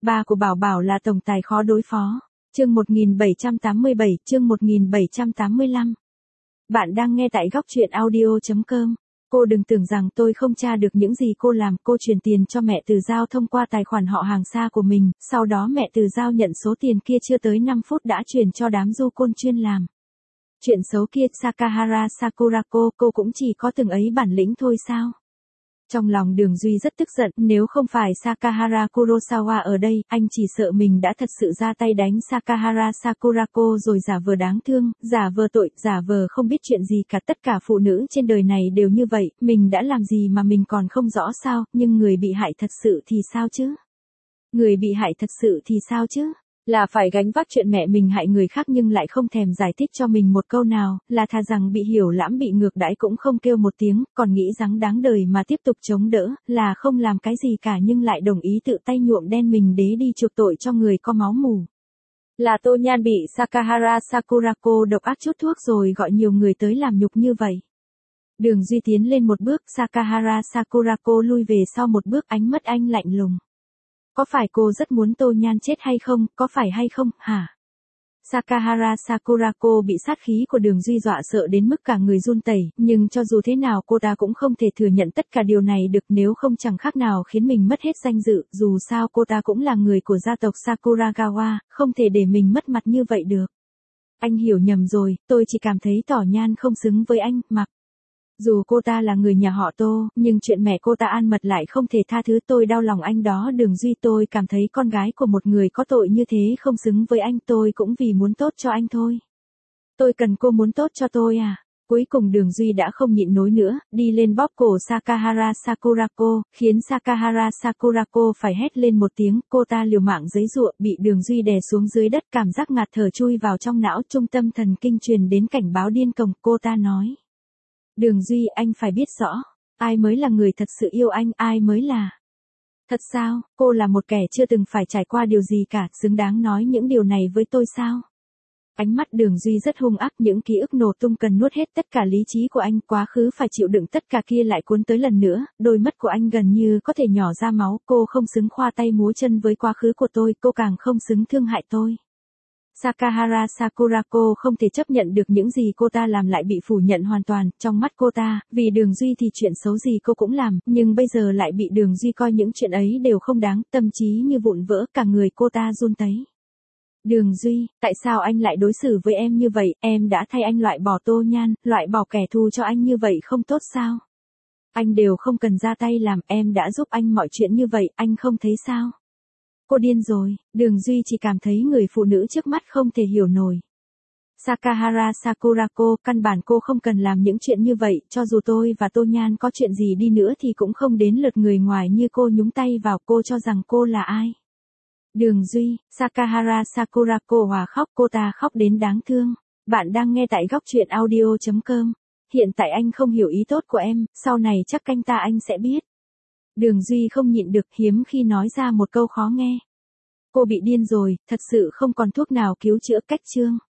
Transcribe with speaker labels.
Speaker 1: Ba của Bảo Bảo là tổng tài khó đối phó. Chương 1787, chương 1785. Bạn đang nghe tại góc truyện audio.com. Cô đừng tưởng rằng tôi không tra được những gì cô làm. Cô chuyển tiền cho mẹ Từ Giao thông qua tài khoản họ hàng xa của mình, sau đó mẹ Từ Giao nhận số tiền kia chưa tới 5 phút đã chuyển cho đám du côn chuyên làm chuyện xấu kia. Sakahara Sakurako, cô cũng chỉ có từng ấy bản lĩnh thôi sao? Trong lòng Đường Duy rất tức giận, nếu không phải Sakahara Kurosawa ở đây, anh chỉ sợ mình đã thật sự ra tay đánh Sakahara Sakurako rồi giả vờ đáng thương, giả vờ tội, giả vờ không biết chuyện gì cả. Tất cả phụ nữ trên đời này đều như vậy, mình đã làm gì mà mình còn không rõ sao, nhưng người bị hại thật sự thì sao chứ? Người bị hại thật sự thì sao chứ? Là phải gánh vác chuyện mẹ mình hại người khác nhưng lại không thèm giải thích cho mình một câu nào, là thà rằng bị hiểu lẫm bị ngược đãi cũng không kêu một tiếng, còn nghĩ rằng đáng đời mà tiếp tục chống đỡ, là không làm cái gì cả nhưng lại đồng ý tự tay nhuộm đen mình để đi chuộc tội cho người có máu mủ. Là Tô Nhan bị Sakahara Sakurako độc ác chút thuốc rồi gọi nhiều người tới làm nhục như vậy. Đường Duy tiến lên một bước, Sakahara Sakurako lui về sau một bước, ánh mắt anh lạnh lùng. Có phải cô rất muốn Tô Nhan chết hay không, có phải hay không, hả? Sakahara Sakurako bị sát khí của Đường Duy dọa sợ đến mức cả người run tẩy, nhưng cho dù thế nào cô ta cũng không thể thừa nhận tất cả điều này được, nếu không chẳng khác nào khiến mình mất hết danh dự, dù sao cô ta cũng là người của gia tộc Sakuragawa, không thể để mình mất mặt như vậy được. Anh hiểu nhầm rồi, tôi chỉ cảm thấy Tỏ Nhan không xứng với anh, mặc dù cô ta là người nhà họ Tô, nhưng chuyện mẹ cô ta An Mật lại không thể tha thứ. Tôi đau lòng anh đó Đường Duy, tôi cảm thấy con gái của một người có tội như thế không xứng với anh, tôi cũng vì muốn tốt cho anh thôi. Tôi cần cô muốn tốt cho tôi à? Cuối cùng Đường Duy đã không nhịn nổi nữa, đi lên bóp cổ Sakahara Sakurako, khiến Sakahara Sakurako phải hét lên một tiếng, cô ta liều mạng giãy giụa, bị Đường Duy đè xuống dưới đất, cảm giác ngạt thở chui vào trong não, trung tâm thần kinh truyền đến cảnh báo điên cuồng. Cô ta nói: Đường Duy, anh phải biết rõ, ai mới là người thật sự yêu anh, ai mới là. Thật sao, cô là một kẻ chưa từng phải trải qua điều gì cả, xứng đáng nói những điều này với tôi sao? Ánh mắt Đường Duy rất hung ác, những ký ức nổ tung cần nuốt hết tất cả lý trí của anh, quá khứ phải chịu đựng tất cả kia lại cuốn tới lần nữa, đôi mắt của anh gần như có thể nhỏ ra máu. Cô không xứng khoa tay múa chân với quá khứ của tôi, cô càng không xứng thương hại tôi. Sakahara Sakurako không thể chấp nhận được những gì cô ta làm lại bị phủ nhận hoàn toàn. Trong mắt cô ta, vì Đường Duy thì chuyện xấu gì cô cũng làm, nhưng bây giờ lại bị Đường Duy coi những chuyện ấy đều không đáng, tâm trí như vụn vỡ, cả người cô ta run tấy. Đường Duy, tại sao anh lại đối xử với em như vậy? Em đã thay anh loại bỏ Tô Nhan, loại bỏ kẻ thù cho anh như vậy không tốt sao? Anh đều không cần ra tay làm, em đã giúp anh mọi chuyện như vậy, anh không thấy sao? Cô điên rồi. Đường Duy chỉ cảm thấy người phụ nữ trước mắt không thể hiểu nổi. Sakahara Sakurako, căn bản cô không cần làm những chuyện như vậy, cho dù tôi và Tô Nhan có chuyện gì đi nữa thì cũng không đến lượt người ngoài như cô nhúng tay vào. Cô cho rằng cô là ai? Đường Duy, Sakahara Sakurako hòa khóc, cô ta khóc đến đáng thương. Bạn đang nghe tại góc truyện audio.com. Hiện tại anh không hiểu ý tốt của em, sau này chắc anh sẽ biết. Đường Duy không nhịn được, hiếm khi nói ra một câu khó nghe. Cô bị điên rồi, thật sự không còn thuốc nào cứu chữa. Cách chương